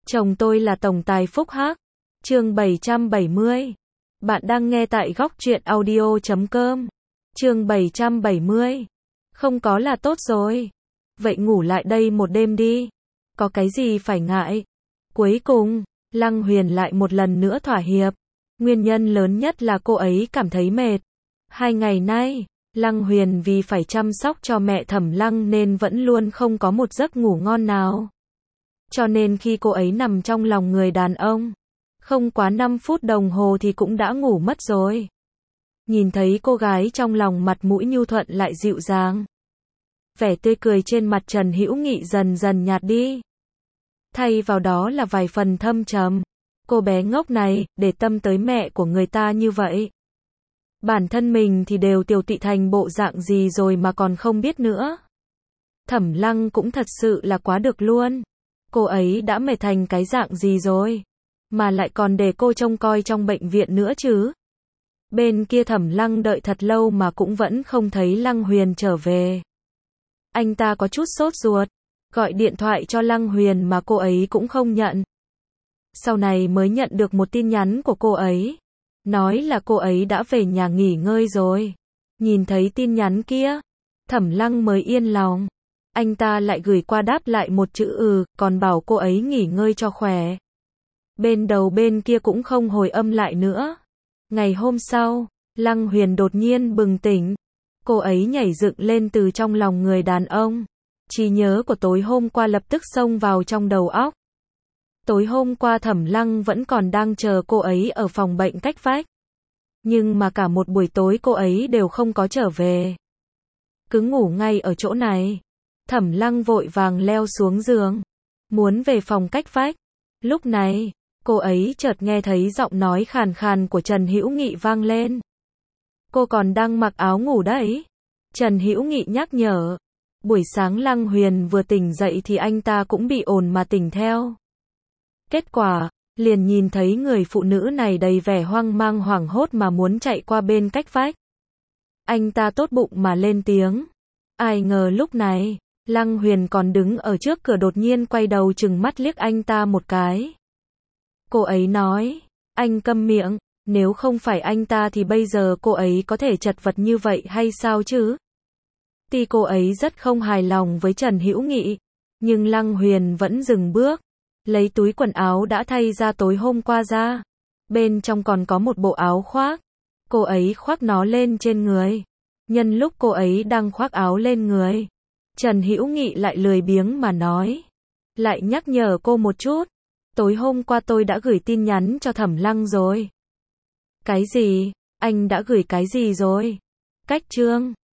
Chồng tôi là tổng tài phúc hắc. Chương 770. Bạn đang nghe tại góc truyện audio.com. Chương 770. Không có là tốt rồi. Vậy ngủ lại đây một đêm đi. Có cái gì phải ngại. Cuối cùng, Lăng Huyền lại một lần nữa thỏa hiệp. Nguyên nhân lớn nhất là cô ấy cảm thấy mệt. 2 ngày nay, Lăng Huyền vì phải chăm sóc cho mẹ Thẩm Lăng nên vẫn luôn không có một giấc ngủ ngon nào. Cho nên khi cô ấy nằm trong lòng người đàn ông, không quá 5 phút đồng hồ thì cũng đã ngủ mất rồi. Nhìn thấy cô gái trong lòng, mặt mũi nhu thuận lại dịu dàng. Vẻ tươi cười trên mặt Trần Hữu Nghị dần dần nhạt đi. Thay vào đó là vài phần thâm trầm. Cô bé ngốc này, để tâm tới mẹ của người ta như vậy. Bản thân mình thì đều tiều tụy thành bộ dạng gì rồi mà còn không biết nữa. Thẩm Lăng cũng thật sự là quá được luôn. Cô ấy đã mệt thành cái dạng gì rồi, mà lại còn để cô trông coi trong bệnh viện nữa chứ. Bên kia Thẩm Lăng đợi thật lâu mà cũng vẫn không thấy Lăng Huyền trở về. Anh ta có chút sốt ruột, gọi điện thoại cho Lăng Huyền mà cô ấy cũng không nhận. Sau này mới nhận được một tin nhắn của cô ấy, nói là cô ấy đã về nhà nghỉ ngơi rồi. Nhìn thấy tin nhắn kia, Thẩm Lăng mới yên lòng. Anh ta lại gửi qua đáp lại một chữ còn bảo cô ấy nghỉ ngơi cho khỏe. Bên đầu bên kia cũng không hồi âm lại nữa. Ngày hôm sau, Lăng Huyền đột nhiên bừng tỉnh. Cô ấy nhảy dựng lên từ trong lòng người đàn ông. Trí nhớ của tối hôm qua lập tức xông vào trong đầu óc. Tối hôm qua Thẩm Lăng vẫn còn đang chờ cô ấy ở phòng bệnh cách vách. Nhưng mà cả một buổi tối cô ấy đều không có trở về. Cứ ngủ ngay ở chỗ này. Thẩm Lăng vội vàng leo xuống giường, muốn về phòng cách vách. Lúc này, cô ấy chợt nghe thấy giọng nói khàn khàn của Trần Hữu Nghị vang lên. Cô còn đang mặc áo ngủ đấy. Trần Hữu Nghị nhắc nhở. Buổi sáng Lăng Huyền vừa tỉnh dậy thì anh ta cũng bị ồn mà tỉnh theo. Kết quả, liền nhìn thấy người phụ nữ này đầy vẻ hoang mang hoảng hốt mà muốn chạy qua bên cách vách. Anh ta tốt bụng mà lên tiếng. Ai ngờ lúc này, Lăng Huyền còn đứng ở trước cửa đột nhiên quay đầu trừng mắt liếc anh ta một cái. Cô ấy nói, anh câm miệng, nếu không phải anh ta thì bây giờ cô ấy có thể chật vật như vậy hay sao chứ? Tuy cô ấy rất không hài lòng với Trần Hữu Nghị, nhưng Lăng Huyền vẫn dừng bước, lấy túi quần áo đã thay ra tối hôm qua ra. Bên trong còn có một bộ áo khoác. Cô ấy khoác nó lên trên người. Nhân lúc cô ấy đang khoác áo lên người, Trần Hữu Nghị lại lười biếng mà nói. Lại nhắc nhở cô một chút. Tối hôm qua tôi đã gửi tin nhắn cho Thẩm Lăng rồi. Cái gì? Anh đã gửi cái gì rồi? Cách chương